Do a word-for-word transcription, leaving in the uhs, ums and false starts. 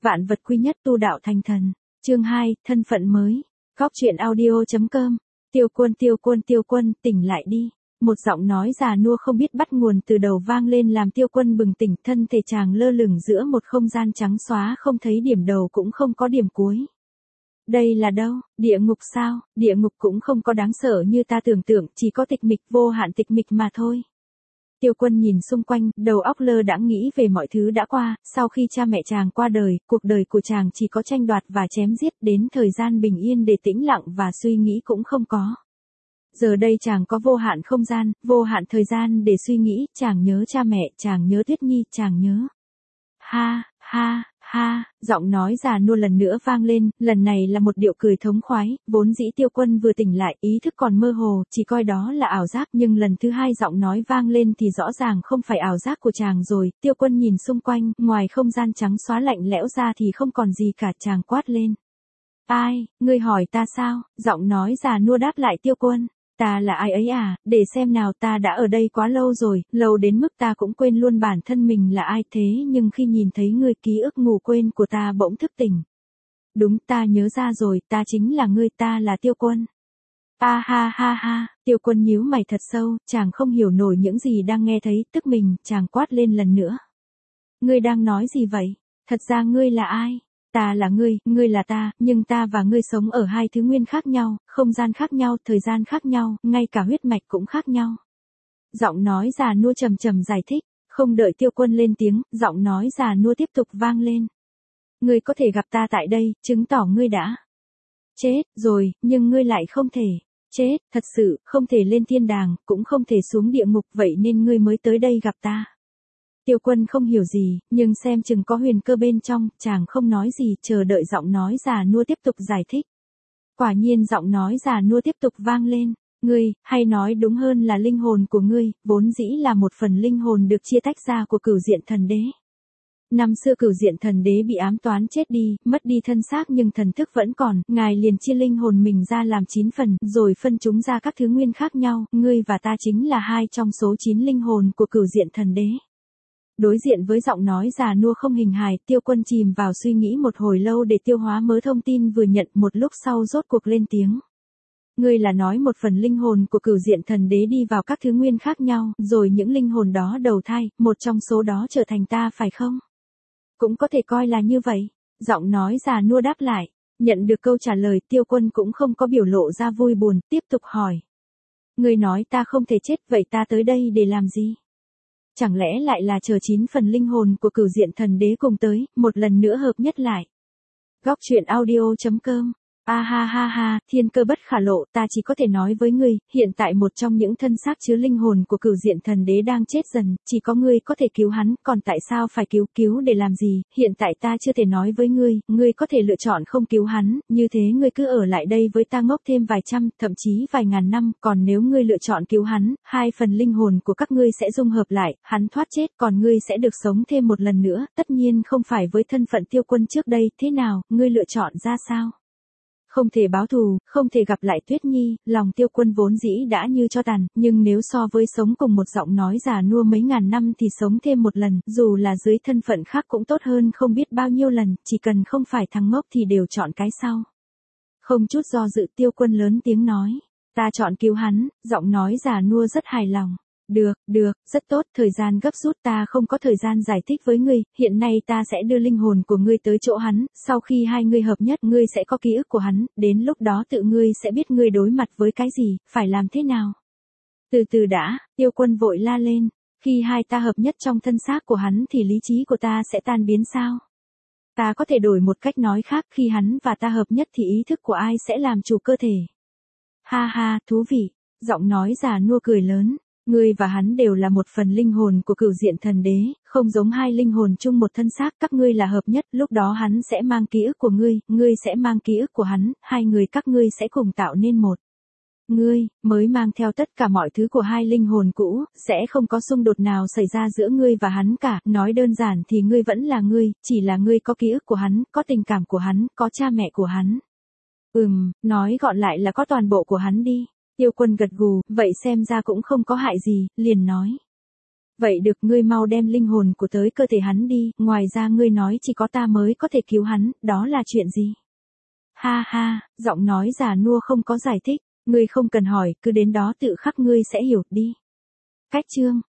Vạn vật quy nhất tu đạo thành thần. Chương hai, thân phận mới. Góc truyện audio.com. Tiêu Quân, Tiêu Quân, Tiêu Quân, tỉnh lại đi. Một giọng nói già nua không biết bắt nguồn từ đầu vang lên làm Tiêu Quân bừng tỉnh, thân thể chàng lơ lửng giữa một không gian trắng xóa, không thấy điểm đầu cũng không có điểm cuối. Đây là đâu? Địa ngục sao? Địa ngục cũng không có đáng sợ như ta tưởng tượng, chỉ có tịch mịch, vô hạn tịch mịch mà thôi. Tiêu Quân nhìn xung quanh, đầu óc lơ đãng nghĩ về mọi thứ đã qua, sau khi cha mẹ chàng qua đời, cuộc đời của chàng chỉ có tranh đoạt và chém giết, đến thời gian bình yên để tĩnh lặng và suy nghĩ cũng không có. Giờ đây chàng có vô hạn không gian, vô hạn thời gian để suy nghĩ, chàng nhớ cha mẹ, chàng nhớ Tuyết Nhi, chàng nhớ. Ha, ha, ha, giọng nói già nua lần nữa vang lên, lần này là một điệu cười thống khoái, vốn dĩ Tiêu Quân vừa tỉnh lại, ý thức còn mơ hồ, chỉ coi đó là ảo giác, nhưng lần thứ hai giọng nói vang lên thì rõ ràng không phải ảo giác của chàng rồi. Tiêu Quân nhìn xung quanh, ngoài không gian trắng xóa lạnh lẽo ra thì không còn gì cả, chàng quát lên. Ai, ngươi hỏi ta sao? Giọng nói già nua đáp lại Tiêu Quân. Ta là ai ấy à, để xem nào, ta đã ở đây quá lâu rồi, lâu đến mức ta cũng quên luôn bản thân mình là ai, thế nhưng khi nhìn thấy ngươi ký ức ngủ quên của ta bỗng thức tỉnh. Đúng, ta nhớ ra rồi, ta chính là ngươi, ta là Tiêu Quân. A ha ha ha, Tiêu Quân nhíu mày thật sâu, chàng không hiểu nổi những gì đang nghe thấy, tức mình, chàng quát lên lần nữa. Ngươi đang nói gì vậy? Thật ra ngươi là ai? Ta là ngươi, ngươi là ta, nhưng ta và ngươi sống ở hai thứ nguyên khác nhau, không gian khác nhau, thời gian khác nhau, ngay cả huyết mạch cũng khác nhau. Giọng nói già nua trầm trầm giải thích, không đợi Tiêu Quân lên tiếng, giọng nói già nua tiếp tục vang lên. Ngươi có thể gặp ta tại đây, chứng tỏ ngươi đã chết rồi, nhưng ngươi lại không thể chết, thật sự, không thể lên thiên đàng, cũng không thể xuống địa ngục, vậy nên ngươi mới tới đây gặp ta. Tiêu Quân không hiểu gì, nhưng xem chừng có huyền cơ bên trong, chàng không nói gì, chờ đợi giọng nói già nua tiếp tục giải thích. Quả nhiên giọng nói già nua tiếp tục vang lên, ngươi, hay nói đúng hơn là linh hồn của ngươi, vốn dĩ là một phần linh hồn được chia tách ra của Cửu Diện Thần Đế. Năm xưa Cửu Diện Thần Đế bị ám toán chết đi, mất đi thân xác nhưng thần thức vẫn còn, ngài liền chia linh hồn mình ra làm chín phần, rồi phân chúng ra các thứ nguyên khác nhau, ngươi và ta chính là hai trong số chín linh hồn của Cửu Diện Thần Đế. Đối diện với giọng nói già nua không hình hài, Tiêu Quân chìm vào suy nghĩ một hồi lâu để tiêu hóa mớ thông tin vừa nhận, một lúc sau rốt cuộc lên tiếng. Ngươi là nói một phần linh hồn của Cửu Diện Thần Đế đi vào các thứ nguyên khác nhau, rồi những linh hồn đó đầu thai, một trong số đó trở thành ta phải không? Cũng có thể coi là như vậy. Giọng nói già nua đáp lại. Nhận được câu trả lời, Tiêu Quân cũng không có biểu lộ ra vui buồn, tiếp tục hỏi. Ngươi nói ta không thể chết, vậy ta tới đây để làm gì? Chẳng lẽ lại là chờ chín phần linh hồn của Cửu Diện Thần Đế cùng tới, một lần nữa hợp nhất lại. Góc truyện audio.com. A ha ha ha, thiên cơ bất khả lộ, ta chỉ có thể nói với ngươi, hiện tại một trong những thân xác chứa linh hồn của Cửu Diện Thần Đế đang chết dần, chỉ có ngươi có thể cứu hắn, còn tại sao phải cứu, cứu để làm gì, hiện tại ta chưa thể nói với ngươi, ngươi có thể lựa chọn không cứu hắn, như thế ngươi cứ ở lại đây với ta ngốc thêm vài trăm, thậm chí vài ngàn năm, còn nếu ngươi lựa chọn cứu hắn, hai phần linh hồn của các ngươi sẽ dung hợp lại, hắn thoát chết, còn ngươi sẽ được sống thêm một lần nữa, tất nhiên không phải với thân phận Tiêu Quân trước đây, thế nào, ngươi lựa chọn ra sao? Không thể báo thù, không thể gặp lại Tuyết Nhi, lòng Tiêu Quân vốn dĩ đã như tro tàn, nhưng nếu so với sống cùng một giọng nói già nua mấy ngàn năm thì sống thêm một lần, dù là dưới thân phận khác cũng tốt hơn không biết bao nhiêu lần, chỉ cần không phải thằng ngốc thì đều chọn cái sau. Không chút do dự, Tiêu Quân lớn tiếng nói, ta chọn cứu hắn, giọng nói già nua rất hài lòng. Được, được, rất tốt, thời gian gấp rút, ta không có thời gian giải thích với ngươi, hiện nay ta sẽ đưa linh hồn của ngươi tới chỗ hắn, sau khi hai ngươi hợp nhất, ngươi sẽ có ký ức của hắn, đến lúc đó tự ngươi sẽ biết ngươi đối mặt với cái gì, phải làm thế nào. Từ từ đã, Tiêu Quân vội la lên, khi hai ta hợp nhất trong thân xác của hắn thì lý trí của ta sẽ tan biến sao? Ta có thể đổi một cách nói khác, khi hắn và ta hợp nhất thì ý thức của ai sẽ làm chủ cơ thể? Ha ha, thú vị, giọng nói già nua cười lớn. Ngươi và hắn đều là một phần linh hồn của Cửu Diện Thần Đế, không giống hai linh hồn chung một thân xác, các ngươi là hợp nhất, lúc đó hắn sẽ mang ký ức của ngươi, ngươi sẽ mang ký ức của hắn, hai người các ngươi sẽ cùng tạo nên một. Ngươi, mới mang theo tất cả mọi thứ của hai linh hồn cũ, sẽ không có xung đột nào xảy ra giữa ngươi và hắn cả, nói đơn giản thì ngươi vẫn là ngươi, chỉ là ngươi có ký ức của hắn, có tình cảm của hắn, có cha mẹ của hắn. Ừm, nói gọn lại là có toàn bộ của hắn đi. Tiêu Quân gật gù, vậy xem ra cũng không có hại gì, liền nói. Vậy được, ngươi mau đem linh hồn của tới cơ thể hắn đi, ngoài ra ngươi nói chỉ có ta mới có thể cứu hắn, đó là chuyện gì? Ha ha, giọng nói già nua không có giải thích, ngươi không cần hỏi, cứ đến đó tự khắc ngươi sẽ hiểu đi. Cách chương